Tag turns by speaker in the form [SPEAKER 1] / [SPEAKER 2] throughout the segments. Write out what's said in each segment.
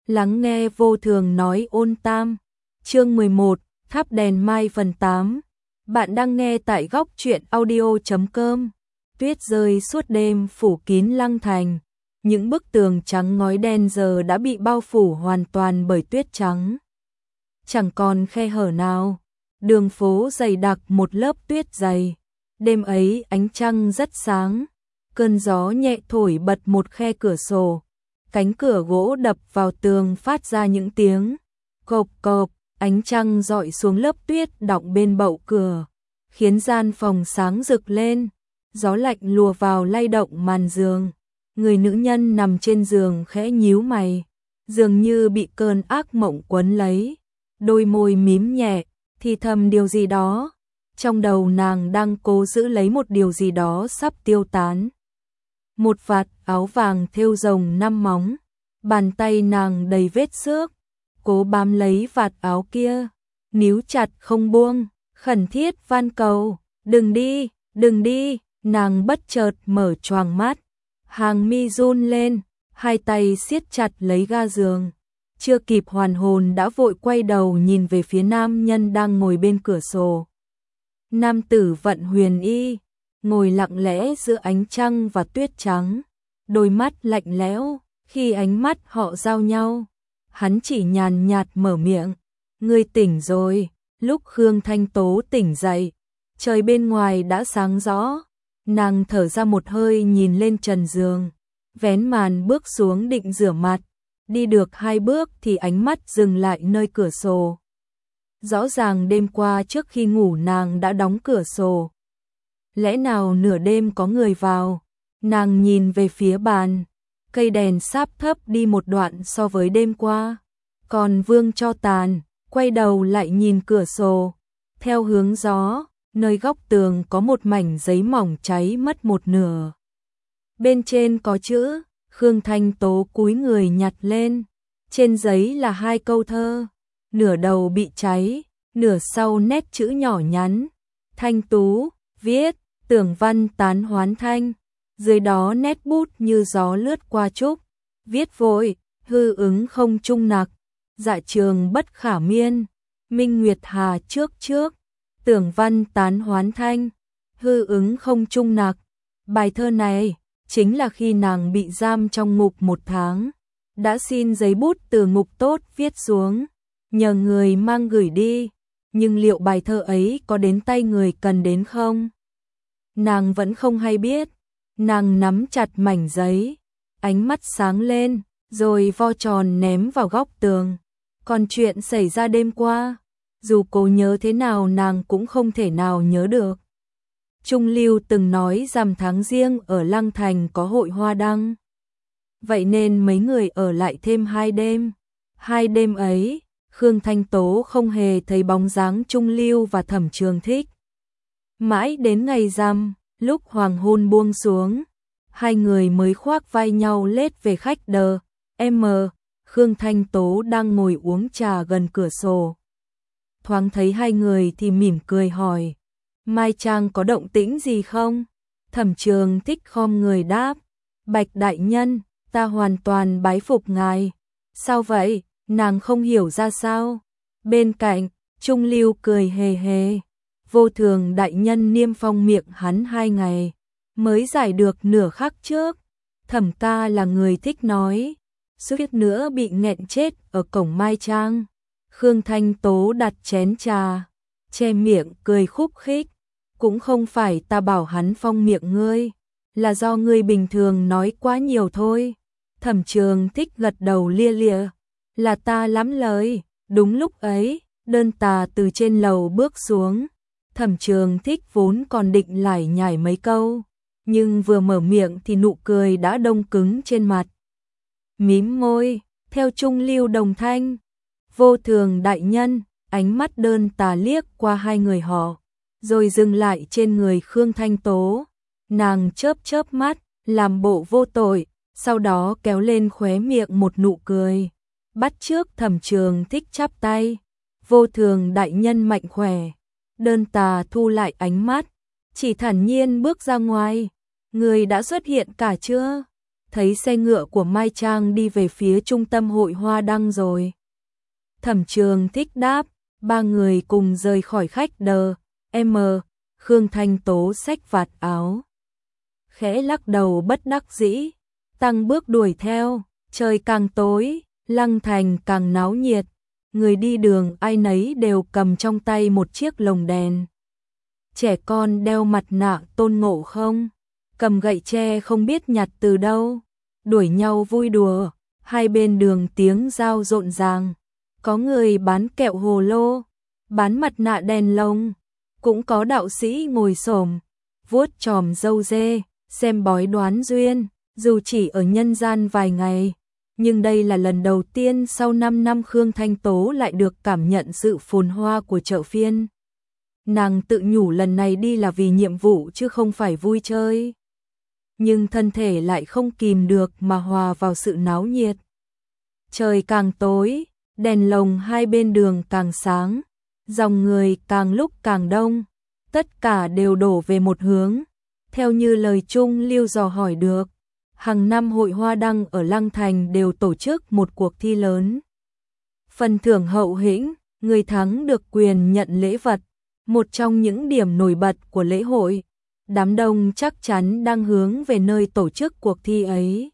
[SPEAKER 1] Lắng nghe Vô Thường nói ôn tam. Chương 11, Thắp đèn mai phần 8. Bạn đang nghe tại góc truyện audio.com. Tuyết rơi suốt đêm phủ kín Lăng Thành. Những bức tường trắng ngói đen giờ đã bị bao phủ hoàn toàn bởi tuyết trắng. Chẳng còn khe hở nào. Đường phố dày đặc một lớp tuyết dày. Đêm ấy ánh trăng rất sáng. Cơn gió nhẹ thổi bật một khe cửa sổ. Cánh cửa gỗ đập vào tường phát ra những tiếng cộp cộp, ánh trăng rọi xuống lớp tuyết đọng bên bậu cửa, khiến gian phòng sáng rực lên. Gió lạnh lùa vào lay động màn giường. Người nữ nhân nằm trên giường khẽ nhíu mày, dường như bị cơn ác mộng quấn lấy. Đôi môi mím nhẹ, thì thầm điều gì đó. Trong đầu nàng đang cố giữ lấy một điều gì đó sắp tiêu tán. Một vạt áo vàng thêu rồng 5 móng, bàn tay nàng đầy vết xước, cố bám lấy vạt áo kia, níu chặt không buông, khẩn thiết van cầu, đừng đi, nàng bất chợt mở choàng mắt, hàng mi run lên, hai tay siết chặt lấy ga giường, chưa kịp hoàn hồn đã vội quay đầu nhìn về phía nam nhân đang ngồi bên cửa sổ. Nam tử vận huyền y, ngồi lặng lẽ giữa ánh trăng và tuyết trắng, đôi mắt lạnh lẽo, khi ánh mắt họ giao nhau, hắn chỉ nhàn nhạt mở miệng, "Ngươi tỉnh rồi." Lúc Khương Thanh Tố tỉnh dậy, trời bên ngoài đã sáng rõ, nàng thở ra một hơi nhìn lên trần giường, vén màn bước xuống định rửa mặt, đi được 2 bước thì ánh mắt dừng lại nơi cửa sổ. Rõ ràng đêm qua trước khi ngủ nàng đã đóng cửa sổ. Lẽ nào nửa đêm có người vào? Nàng nhìn về phía bàn, cây đèn sáp thấp đi một đoạn so với đêm qua, còn vương cho tàn, quay đầu lại nhìn cửa sổ. Theo hướng gió, nơi góc tường có một mảnh giấy mỏng cháy mất một nửa. Bên trên có chữ, Khương Thanh Tố cúi người nhặt lên. Trên giấy là 2 câu thơ, nửa đầu bị cháy, nửa sau nét chữ nhỏ nhắn. Thanh Tú, viết, tưởng văn tán hoán thanh. Dưới đó nét bút như gió lướt qua trúc, viết vội, hư ứng không trung nặc, dạ trường bất khả miên, minh nguyệt hà trước, tưởng văn tán hoán thanh, hư ứng không trung nặc. Bài thơ này chính là khi nàng bị giam trong ngục 1 tháng, đã xin giấy bút từ ngục tốt viết xuống, nhờ người mang gửi đi, nhưng liệu bài thơ ấy có đến tay người cần đến không? Nàng vẫn không hay biết. Nàng nắm chặt mảnh giấy, ánh mắt sáng lên, rồi vo tròn ném vào góc tường. Còn chuyện xảy ra đêm qua, dù cố nhớ thế nào nàng cũng không thể nào nhớ được. Trung Lưu từng nói rằm tháng Giêng ở Lăng Thành có hội hoa đăng. Vậy nên mấy người ở lại thêm 2 đêm. 2 đêm ấy, Khương Thanh Tố không hề thấy bóng dáng Trung Lưu và Thẩm Trường Thích. Mãi đến ngày rằm, lúc hoàng hôn buông xuống, 2 người mới khoác vai nhau lết về khách đờ. Khương Thanh Tố đang ngồi uống trà gần cửa sổ. Thoáng thấy 2 người thì mỉm cười hỏi, Mai Trang có động tĩnh gì không? Thẩm Trường Thích khom người đáp, Bạch đại nhân, ta hoàn toàn bái phục ngài. Sao vậy? Nàng không hiểu ra sao. Bên cạnh, Trung Lưu cười hề hề. Vô Thường đại nhân niêm phong miệng hắn 2 ngày, mới giải được nửa khắc trước. Thẩm ca là người thích nói, suýt nữa bị nghẹn chết ở cổng Mai Trang. Khương Thanh Tố đặt chén trà, che miệng cười khúc khích. Cũng không phải ta bảo hắn phong miệng ngươi, là do ngươi bình thường nói quá nhiều thôi. Thẩm Trường Thích gật đầu lia lịa, là ta lắm lời. Đúng lúc ấy, Đơn Tà từ trên lầu bước xuống. Thẩm Trường Thích vốn còn định lải nhải mấy câu, nhưng vừa mở miệng thì nụ cười đã đông cứng trên mặt. Mím môi, theo Trung Lưu đồng thanh, Vô Thường đại nhân. Ánh mắt Đơn Tà liếc qua 2 người họ, rồi dừng lại trên người Khương Thanh Tố. Nàng chớp mắt, làm bộ vô tội, sau đó kéo lên khóe miệng một nụ cười, bắt chước Thẩm Trường Thích chắp tay. Vô Thường đại nhân mạnh khỏe. Đơn Tà thu lại ánh mắt, chỉ thản nhiên bước ra ngoài. Người đã xuất hiện cả chưa? thấy xe ngựa của Mai Trang đi về phía trung tâm hội Hoa Đăng rồi. Thẩm Trường Thích đáp, ba người cùng rời khỏi khách đờ, Khương Thanh Tố xách vạt áo. Khẽ lắc đầu bất đắc dĩ, tăng bước đuổi theo, trời càng tối, Lăng Thành càng náo nhiệt, người đi đường ai nấy đều cầm trong tay một chiếc lồng đèn. Trẻ con đeo mặt nạ Tôn Ngộ Không, cầm gậy tre không biết nhặt từ đâu, đuổi nhau vui đùa, hai bên đường tiếng giao rộn ràng, có người bán kẹo hồ lô, bán mặt nạ đèn lồng, cũng có đạo sĩ ngồi xổm, vuốt chòm râu dê, xem bói đoán duyên, dù chỉ ở nhân gian vài ngày, nhưng đây là lần đầu tiên sau 5 năm Khương Thanh Tố lại được cảm nhận sự phồn hoa của chợ phiên. Nàng tự nhủ lần này đi là vì nhiệm vụ chứ không phải vui chơi. Nhưng thân thể lại không kìm được mà hòa vào sự náo nhiệt. Trời càng tối, đèn lồng hai bên đường càng sáng, dòng người càng lúc càng đông, tất cả đều đổ về một hướng. Theo như lời Trung Lưu dò hỏi được, hàng năm hội Hoa Đăng ở Lăng Thành đều tổ chức một cuộc thi lớn. Phần thưởng hậu hĩnh, người thắng được quyền nhận lễ vật, một trong những điểm nổi bật của lễ hội. Đám đông chắc chắn đang hướng về nơi tổ chức cuộc thi ấy.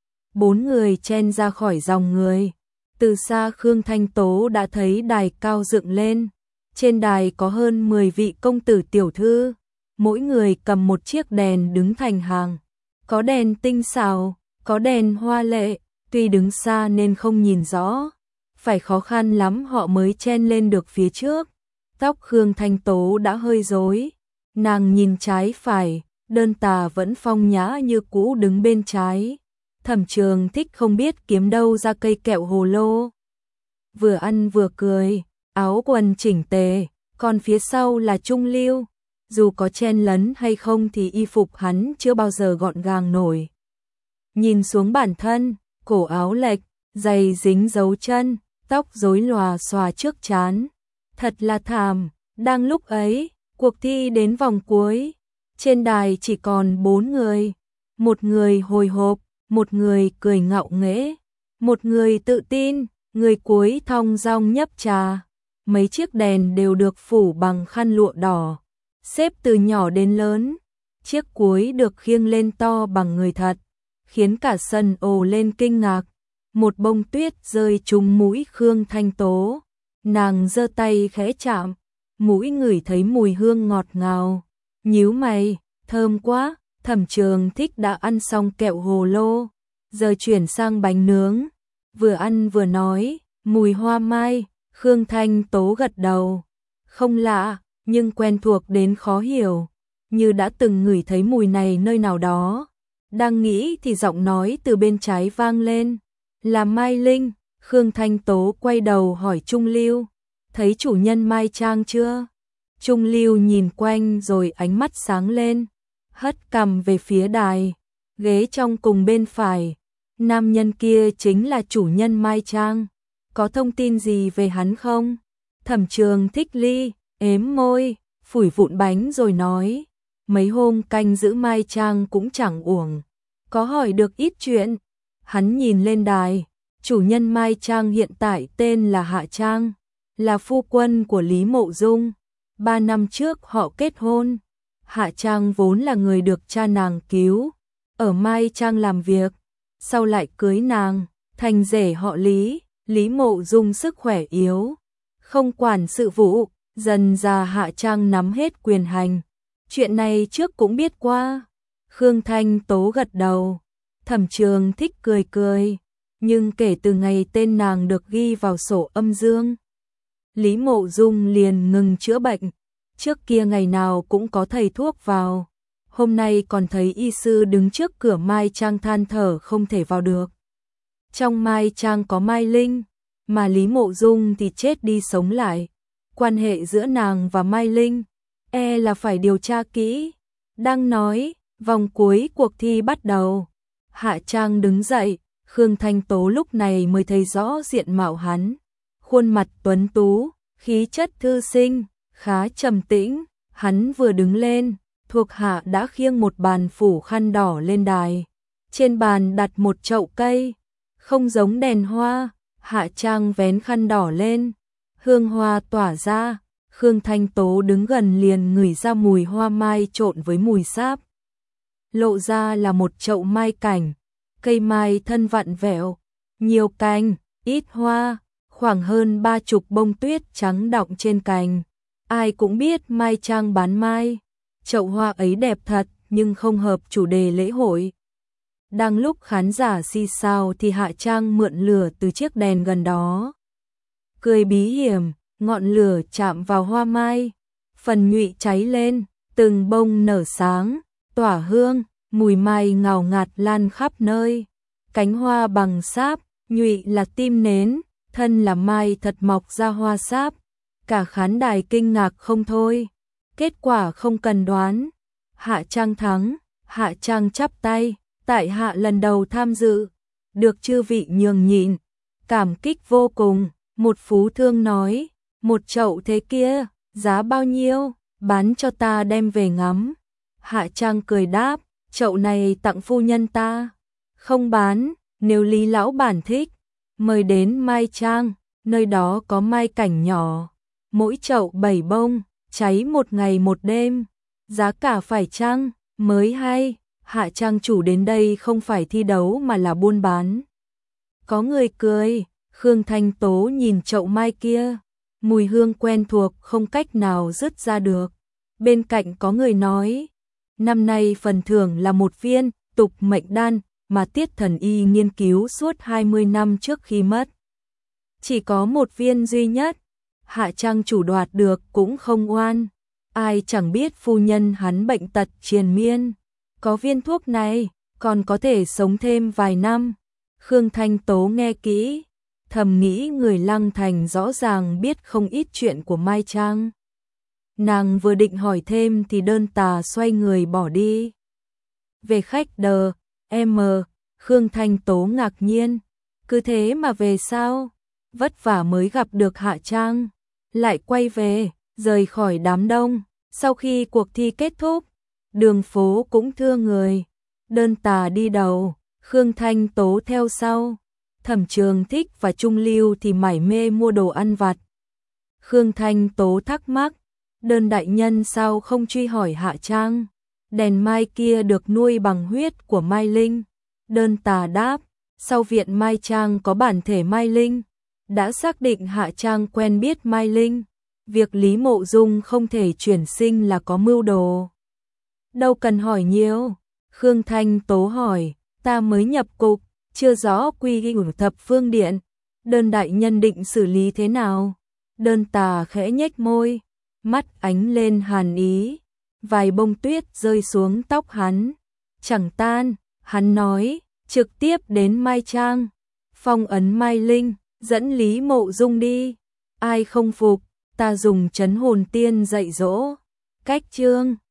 [SPEAKER 1] 4 người chen ra khỏi dòng người. Từ xa Khương Thanh Tố đã thấy đài cao dựng lên. Trên đài có hơn 10 vị công tử tiểu thư. Mỗi người cầm một chiếc đèn đứng thành hàng. Có đèn tinh xảo, có đèn hoa lệ. Tuy đứng xa nên không nhìn rõ. Phải khó khăn lắm họ mới chen lên được phía trước. Tóc Khương Thanh Tố đã hơi rối. Nàng nhìn trái phải, Đơn Tà vẫn phong nhã như cũ đứng bên trái. Thẩm Trường Thích không biết kiếm đâu ra cây kẹo hồ lô. Vừa ăn vừa cười, áo quần chỉnh tề, còn phía sau là Trung Lưu. Dù có chen lấn hay không thì y phục hắn chưa bao giờ gọn gàng nổi. Nhìn xuống bản thân, cổ áo lệch, giày dính dấu chân, tóc rối lòa xòa trước trán. Thật là thảm, đang lúc ấy, cuộc thi đến vòng cuối. Trên đài chỉ còn 4 người. Một người hồi hộp, một người cười ngạo nghễ, một người tự tin, người cuối thong dong nhấp trà. Mấy chiếc đèn đều được phủ bằng khăn lụa đỏ, xếp từ nhỏ đến lớn. Chiếc cuối được khiêng lên to bằng người thật, khiến cả sân ồ lên kinh ngạc. Một bông tuyết rơi trúng mũi Khương Thanh Tố. Nàng giơ tay khẽ chạm, mũi ngửi thấy mùi hương ngọt ngào. Nhíu mày, thơm quá. Thẩm Trường Thích đã ăn xong kẹo hồ lô, giờ chuyển sang bánh nướng. Vừa ăn vừa nói, mùi hoa mai. Khương Thanh Tố gật đầu. Không lạ, nhưng quen thuộc đến khó hiểu, như đã từng ngửi thấy mùi này nơi nào đó. Đang nghĩ thì giọng nói từ bên trái vang lên, là Mai Linh. Khương Thanh Tố quay đầu hỏi Trung Lưu, thấy chủ nhân Mai Trang chưa? Trung Lưu nhìn quanh rồi ánh mắt sáng lên, hất cằm về phía đài, ghế trong cùng bên phải. Nam nhân kia chính là chủ nhân Mai Trang, có thông tin gì về hắn không? Thẩm Trường Thích ếm môi, phủi vụn bánh rồi nói, mấy hôm canh giữ Mai Trang cũng chẳng uổng, có hỏi được ít chuyện. Hắn nhìn lên đài, chủ nhân Mai Trang hiện tại tên là Hạ Trang, là phu quân của Lý Mộ Dung. 3 năm trước họ kết hôn. Hạ Trang vốn là người được cha nàng cứu, ở Mai Trang làm việc, sau lại cưới nàng, thành rể họ Lý. Lý Mộ Dung sức khỏe yếu, không quản sự vụ, dần già Hạ Trang nắm hết quyền hành. Chuyện này trước cũng biết qua. Khương Thanh Tố gật đầu. Thẩm Trường Thích cười cười, nhưng kể từ ngày tên nàng được ghi vào sổ âm dương, Lý Mộ Dung liền ngừng chữa bệnh. Trước kia ngày nào cũng có thầy thuốc vào, hôm nay còn thấy y sư đứng trước cửa Mai Trang than thở không thể vào được. Trong Mai Trang có Mai Linh, mà Lý Mộ Dung thì chết đi sống lại. Quan hệ giữa nàng và Mai Linh là phải điều tra kỹ. Đang nói, vòng cuối cuộc thi bắt đầu. Hạ Trang đứng dậy, Khương Thanh Tố lúc này mới thấy rõ diện mạo hắn. Khuôn mặt tuấn tú, khí chất thư sinh, khá trầm tĩnh. Hắn vừa đứng lên, thuộc hạ đã khiêng một bàn phủ khăn đỏ lên đài. Trên bàn đặt một chậu cây, không giống đèn hoa. Hạ Trang vén khăn đỏ lên, hương hoa tỏa ra. Khương Thanh Tố đứng gần liền ngửi ra mùi hoa mai trộn với mùi sáp. Lộ ra là một chậu mai cảnh, cây mai thân vặn vẹo, nhiều cành, ít hoa, khoảng hơn 30 bông tuyết trắng đọng trên cành. Ai cũng biết Mai Trang bán mai, chậu hoa ấy đẹp thật nhưng không hợp chủ đề lễ hội. Đang lúc khán giả xì xào thì Hạ Trang mượn lửa từ chiếc đèn gần đó. Cười bí hiểm, ngọn lửa chạm vào hoa mai, phần nhụy cháy lên, từng bông nở sáng, tỏa hương, mùi mai ngào ngạt lan khắp nơi. Cánh hoa bằng sáp, nhụy là tim nến, thân là mai thật mọc ra hoa sáp. Cả khán đài kinh ngạc không thôi. Kết quả không cần đoán. Hạ Trang thắng. Hạ Trang chắp tay. Tại hạ lần đầu tham dự, được chư vị nhường nhịn, cảm kích vô cùng. Một phú thương nói, một chậu thế kia, giá bao nhiêu, bán cho ta đem về ngắm. Hạ Trang cười đáp, chậu này tặng phu nhân ta, không bán, nếu Lý lão bản thích, mời đến Mai Trang, nơi đó có mai cảnh nhỏ, mỗi chậu 7 bông, cháy một ngày một đêm, giá cả phải chăng, mới hay. Hạ Trang chủ đến đây không phải thi đấu mà là buôn bán. Có người cười, Khương Thanh Tố nhìn chậu mai kia, mùi hương quen thuộc không cách nào dứt ra được. Bên cạnh có người nói, năm nay phần thưởng là một viên tục mệnh đan mà Tiết Thần Y nghiên cứu suốt 20 năm trước khi mất. Chỉ có một viên duy nhất, Hạ Trang chủ đoạt được cũng không oan. Ai chẳng biết phu nhân hắn bệnh tật triền miên. Có viên thuốc này, còn có thể sống thêm vài năm. Khương Thanh Tố nghe kỹ, thầm nghĩ người Lăng Thành rõ ràng biết không ít chuyện của Mai Trang. Nàng vừa định hỏi thêm thì Đơn Tà xoay người bỏ đi. Về khách đờ, Khương Thanh Tố ngạc nhiên. Cứ thế mà về sao? Vất vả mới gặp được Hạ Trang. Lại quay về, rời khỏi đám đông. Sau khi cuộc thi kết thúc, đường phố cũng thưa người. Đơn Tà đi đầu, Khương Thanh Tố theo sau. Thẩm Trường Thích và Trung Lưu thì mải mê mua đồ ăn vặt. Khương Thanh Tố thắc mắc, Đơn đại nhân sao không truy hỏi Hạ Trang? Đèn mai kia được nuôi bằng huyết của Mai Linh. Đơn Tà đáp, sau viện Mai Trang có bản thể Mai Linh. Đã xác định Hạ Trang quen biết Mai Linh. Việc Lý Mộ Dung không thể chuyển sinh là có mưu đồ. Đâu cần hỏi nhiều. Khương Thanh Tố hỏi, ta mới nhập cục, chưa rõ quy ghi của Thập Phương Điện. Đơn đại nhân định xử lý thế nào? Đơn Tà khẽ nhếch môi, mắt ánh lên hàn ý. Vài bông tuyết rơi xuống tóc hắn. Chẳng tan, hắn nói, trực tiếp đến Mai Trang. Phong ấn Mai Linh, dẫn Lý Mộ Dung đi. Ai không phục, ta dùng trấn hồn tiên dạy dỗ. Cách chương